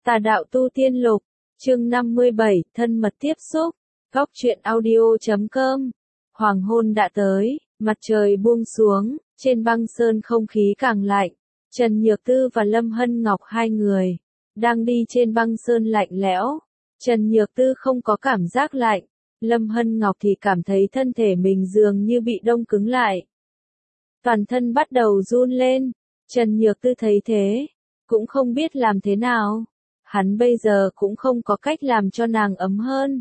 Tà đạo tu tiên lục, chương 57, thân mật tiếp xúc, góc truyện audio.com. Hoàng hôn đã tới, mặt trời buông xuống, trên băng sơn không khí càng lạnh. Trần Nhược Tư và Lâm Hân Ngọc hai người đang đi trên băng sơn lạnh lẽo. Trần Nhược Tư không có cảm giác lạnh, Lâm Hân Ngọc thì cảm thấy thân thể mình dường như bị đông cứng lại. Toàn thân bắt đầu run lên, Trần Nhược Tư thấy thế, cũng không biết làm thế nào. Hắn bây giờ cũng không có cách làm cho nàng ấm hơn.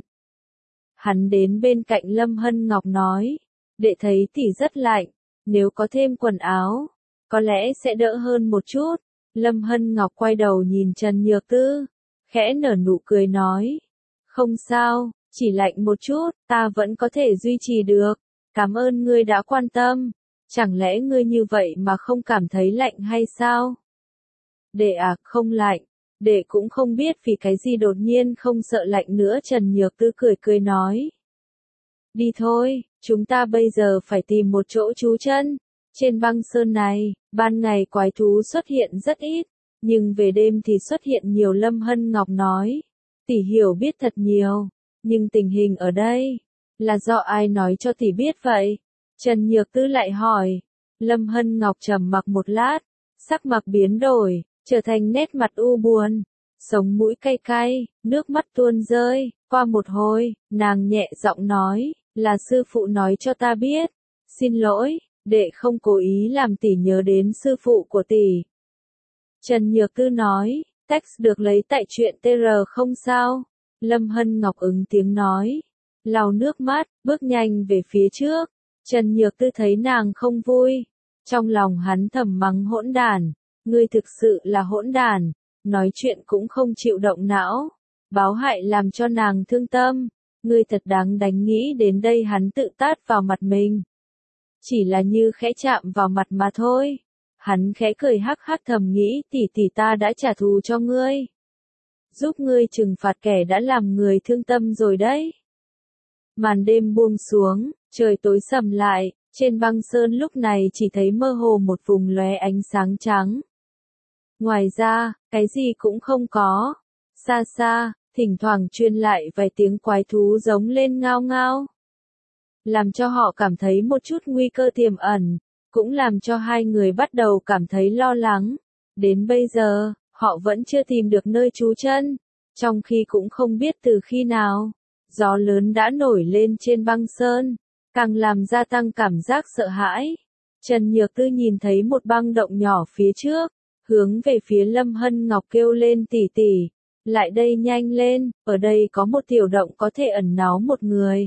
Hắn đến bên cạnh Lâm Hân Ngọc nói, đệ thấy tỷ rất lạnh, nếu có thêm quần áo, có lẽ sẽ đỡ hơn một chút. Lâm Hân Ngọc quay đầu nhìn Trần Nhược Tư, khẽ nở nụ cười nói, không sao, chỉ lạnh một chút, ta vẫn có thể duy trì được, cảm ơn ngươi đã quan tâm, chẳng lẽ ngươi như vậy mà không cảm thấy lạnh hay sao? Đệ à, không lạnh. Đệ cũng không biết vì cái gì đột nhiên không sợ lạnh nữa. Trần Nhược Tư cười cười nói. Đi thôi, chúng ta bây giờ phải tìm một chỗ trú chân. Trên băng sơn này, ban ngày quái thú xuất hiện rất ít, nhưng về đêm thì xuất hiện nhiều. Lâm Hân Ngọc nói. Tỷ hiểu biết thật nhiều, nhưng tình hình ở đây, là do ai nói cho tỷ biết vậy? Trần Nhược Tư lại hỏi. Lâm Hân Ngọc trầm mặc một lát, sắc mặt biến đổi, trở thành nét mặt u buồn, sống mũi cay cay, nước mắt tuôn rơi. Qua một hồi, nàng nhẹ giọng nói, là sư phụ nói cho ta biết. Xin lỗi, đệ không cố ý làm tỷ nhớ đến sư phụ của tỷ. Trần Nhược Tư nói, text được lấy tại truyện TR không sao. Lâm Hân Ngọc ứng tiếng nói, lau nước mắt, bước nhanh về phía trước. Trần Nhược Tư thấy nàng không vui, trong lòng hắn thầm mắng hỗn đản. Ngươi thực sự là hỗn đản, nói chuyện cũng không chịu động não, báo hại làm cho nàng thương tâm, ngươi thật đáng đánh. Nghĩ đến đây hắn tự tát vào mặt mình. Chỉ là như khẽ chạm vào mặt mà thôi. Hắn khẽ cười hắc hắc thầm nghĩ tỷ tỷ ta đã trả thù cho ngươi. Giúp ngươi trừng phạt kẻ đã làm người thương tâm rồi đấy. Màn đêm buông xuống, trời tối sầm lại, trên băng sơn lúc này chỉ thấy mơ hồ một vùng lóe ánh sáng trắng. Ngoài ra, cái gì cũng không có. Xa xa, thỉnh thoảng truyền lại vài tiếng quái thú giống lên ngao ngao. Làm cho họ cảm thấy một chút nguy cơ tiềm ẩn, cũng làm cho hai người bắt đầu cảm thấy lo lắng. Đến bây giờ, họ vẫn chưa tìm được nơi trú chân, trong khi cũng không biết từ khi nào, gió lớn đã nổi lên trên băng sơn, càng làm gia tăng cảm giác sợ hãi. Trần Nhược Tư nhìn thấy một băng động nhỏ phía trước, hướng về phía Lâm Hân Ngọc kêu lên tỷ tỷ, lại đây nhanh lên, ở đây có một tiểu động có thể ẩn náu một người.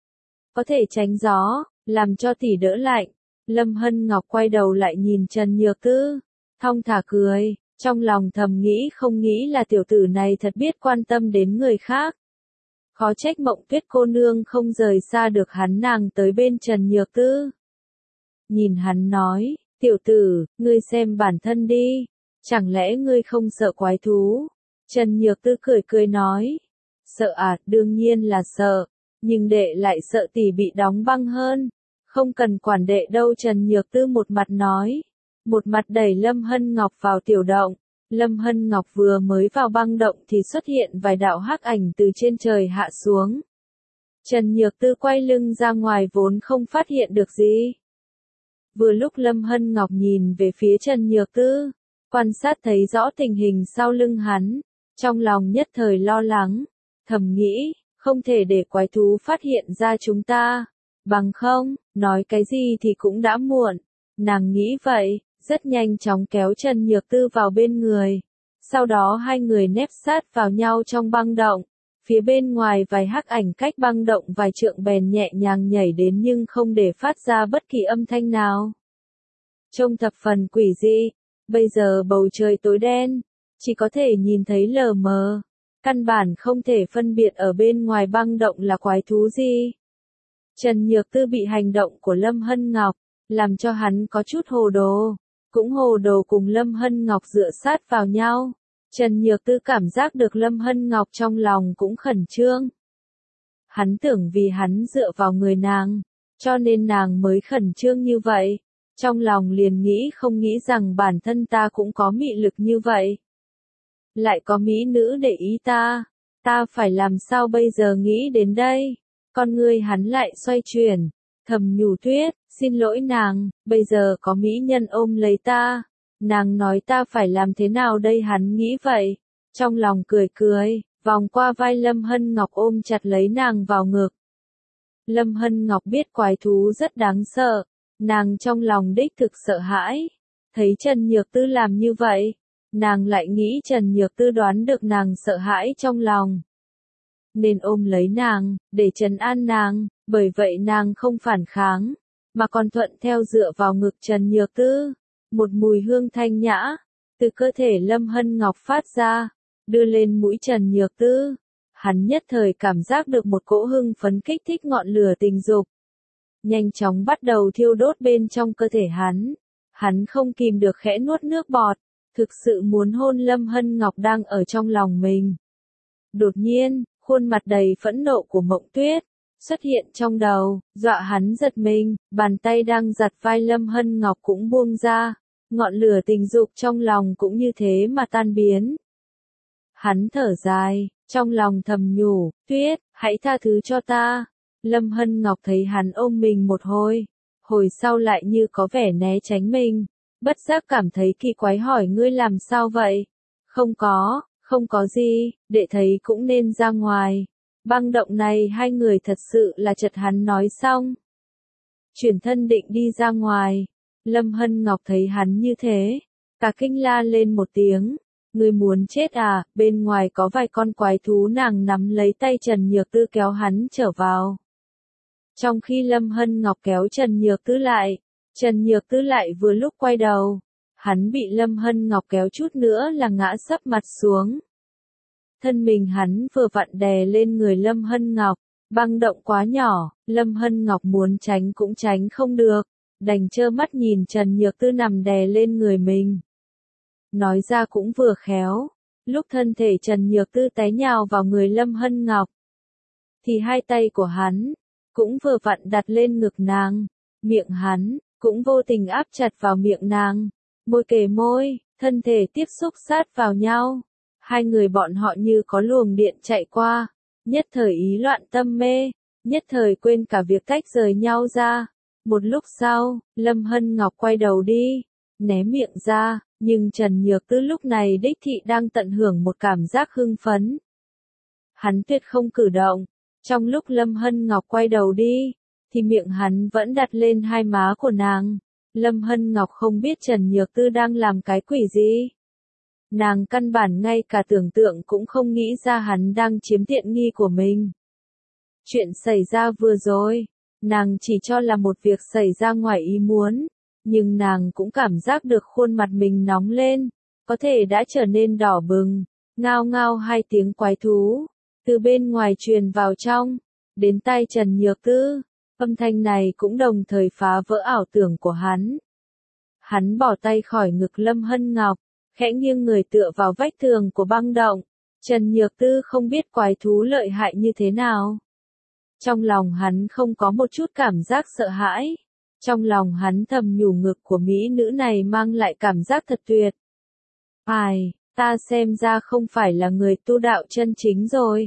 Có thể tránh gió, làm cho tỷ đỡ lạnh. Lâm Hân Ngọc quay đầu lại nhìn Trần Nhược Tư, thong thả cười, trong lòng thầm nghĩ không nghĩ là tiểu tử này thật biết quan tâm đến người khác. Khó trách Mộng Tuyết cô nương không rời xa được hắn. Nàng tới bên Trần Nhược Tư, nhìn hắn nói, tiểu tử, ngươi xem bản thân đi, chẳng lẽ ngươi không sợ quái thú? Trần Nhược Tư cười cười nói, sợ à, đương nhiên là sợ, nhưng đệ lại sợ tỷ bị đóng băng hơn, không cần quản đệ đâu. Trần Nhược Tư một mặt nói, một mặt đẩy Lâm Hân Ngọc vào tiểu động. Lâm Hân Ngọc vừa mới vào băng động thì xuất hiện vài đạo hắc ảnh từ trên trời hạ xuống. Trần Nhược Tư quay lưng ra ngoài vốn không phát hiện được gì. Vừa lúc Lâm Hân Ngọc nhìn về phía Trần Nhược Tư, quan sát thấy rõ tình hình sau lưng hắn, trong lòng nhất thời lo lắng, thầm nghĩ, không thể để quái thú phát hiện ra chúng ta, bằng không, nói cái gì thì cũng đã muộn. Nàng nghĩ vậy, rất nhanh chóng kéo Trần Nhược Tư vào bên người, sau đó hai người nép sát vào nhau trong băng động. Phía bên ngoài vài hắc ảnh cách băng động vài trượng bèn nhẹ nhàng nhảy đến nhưng không để phát ra bất kỳ âm thanh nào. Trông thập phần quỷ dị, bây giờ bầu trời tối đen, chỉ có thể nhìn thấy lờ mờ, căn bản không thể phân biệt ở bên ngoài băng động là quái thú gì. Trần Nhược Tư bị hành động của Lâm Hân Ngọc, làm cho hắn có chút hồ đồ, cũng hồ đồ cùng Lâm Hân Ngọc dựa sát vào nhau. Trần Nhược Tư cảm giác được Lâm Hân Ngọc trong lòng cũng khẩn trương. Hắn tưởng vì hắn dựa vào người nàng, cho nên nàng mới khẩn trương như vậy. Trong lòng liền nghĩ không nghĩ rằng bản thân ta cũng có mị lực như vậy. lại có mỹ nữ để ý ta. Ta phải làm sao bây giờ nghĩ đến đây? Con ngươi hắn lại xoay chuyển, thầm nhủ Tuyết, xin lỗi nàng, bây giờ có mỹ nhân ôm lấy ta. Nàng nói ta phải làm thế nào đây hắn nghĩ vậy. Trong lòng cười cười, vòng qua vai Lâm Hân Ngọc ôm chặt lấy nàng vào ngực. Lâm Hân Ngọc biết quái thú rất đáng sợ, nàng trong lòng đích thực sợ hãi. Thấy Trần Nhược Tư làm như vậy, nàng lại nghĩ Trần Nhược Tư đoán được nàng sợ hãi trong lòng, nên ôm lấy nàng, để trấn an nàng, bởi vậy nàng không phản kháng, mà còn thuận theo dựa vào ngực Trần Nhược Tư. Một mùi hương thanh nhã, từ cơ thể Lâm Hân Ngọc phát ra, đưa lên mũi Trần Nhược Tư. Hắn nhất thời cảm giác được một cỗ hưng phấn kích thích ngọn lửa tình dục. Nhanh chóng bắt đầu thiêu đốt bên trong cơ thể hắn. Hắn không kìm được khẽ nuốt nước bọt, thực sự muốn hôn Lâm Hân Ngọc đang ở trong lòng mình. Đột nhiên, khuôn mặt đầy phẫn nộ của Mộng Tuyết xuất hiện trong đầu, dọa hắn giật mình, bàn tay đang giặt vai Lâm Hân Ngọc cũng buông ra, ngọn lửa tình dục trong lòng cũng như thế mà tan biến. Hắn thở dài, trong lòng thầm nhủ, Tuyết, hãy tha thứ cho ta. Lâm Hân Ngọc thấy hắn ôm mình một hồi sau lại như có vẻ né tránh mình, bất giác cảm thấy kỳ quái hỏi ngươi làm sao vậy? Không có gì, đệ thấy cũng nên ra ngoài. Băng động này hai người thật sự là chật hắn nói xong. Chuyển thân định đi ra ngoài. Lâm Hân Ngọc thấy hắn như thế, cả kinh la lên một tiếng. Ngươi muốn chết à, bên ngoài có vài con quái thú. Nàng nắm lấy tay Trần Nhược Tư kéo hắn trở vào. Trong khi Lâm Hân Ngọc kéo Trần Nhược Tư lại vừa lúc quay đầu. Hắn bị Lâm Hân Ngọc kéo chút nữa là ngã sấp mặt xuống. Thân mình hắn vừa vặn đè lên người Lâm Hân Ngọc, băng động quá nhỏ, Lâm Hân Ngọc muốn tránh cũng tránh không được, đành trơ mắt nhìn Trần Nhược Tư nằm đè lên người mình. Nói ra cũng vừa khéo, lúc thân thể Trần Nhược Tư té nhào vào người Lâm Hân Ngọc, thì hai tay của hắn cũng vừa vặn đặt lên ngực nàng, miệng hắn cũng vô tình áp chặt vào miệng nàng, môi kề môi, thân thể tiếp xúc sát vào nhau. Hai người bọn họ như có luồng điện chạy qua, nhất thời ý loạn tâm mê, nhất thời quên cả việc tách rời nhau ra. Một lúc sau, Lâm Hân Ngọc quay đầu đi, né miệng ra, nhưng Trần Nhược Tư lúc này đích thị đang tận hưởng một cảm giác hưng phấn. Hắn tuyệt không cử động, trong lúc Lâm Hân Ngọc quay đầu đi, thì miệng hắn vẫn đặt lên hai má của nàng. Lâm Hân Ngọc không biết Trần Nhược Tư đang làm cái quỷ gì. Nàng căn bản ngay cả tưởng tượng cũng không nghĩ ra hắn đang chiếm tiện nghi của mình. Chuyện xảy ra vừa rồi, nàng chỉ cho là một việc xảy ra ngoài ý muốn, nhưng nàng cũng cảm giác được khuôn mặt mình nóng lên, có thể đã trở nên đỏ bừng. Ngao ngao hai tiếng quái thú, từ bên ngoài truyền vào trong, đến tai Trần Nhược Tư, âm thanh này cũng đồng thời phá vỡ ảo tưởng của hắn. Hắn bỏ tay khỏi ngực Lâm Hân Ngọc, khẽ nghiêng người tựa vào vách tường của băng động. Trần Nhược Tư không biết quái thú lợi hại như thế nào. Trong lòng hắn không có một chút cảm giác sợ hãi. Trong lòng hắn thầm nhủ ngực của mỹ nữ này mang lại cảm giác thật tuyệt. Ai, ta xem ra không phải là người tu đạo chân chính rồi.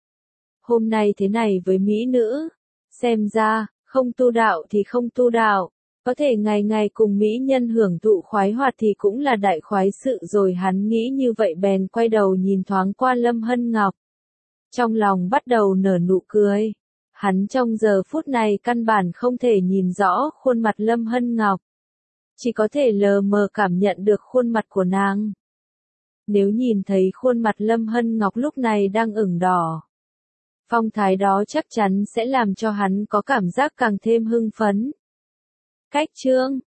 Hôm nay thế này với mỹ nữ, xem ra, không tu đạo thì không tu đạo. Có thể ngày ngày cùng mỹ nhân hưởng thụ khoái hoạt thì cũng là đại khoái sự rồi. Hắn nghĩ như vậy bèn quay đầu nhìn thoáng qua Lâm Hân Ngọc. Trong lòng bắt đầu nở nụ cười. Hắn trong giờ phút này căn bản không thể nhìn rõ khuôn mặt Lâm Hân Ngọc. Chỉ có thể lờ mờ cảm nhận được khuôn mặt của nàng. Nếu nhìn thấy khuôn mặt Lâm Hân Ngọc lúc này đang ửng đỏ, phong thái đó chắc chắn sẽ làm cho hắn có cảm giác càng thêm hưng phấn. Cách chương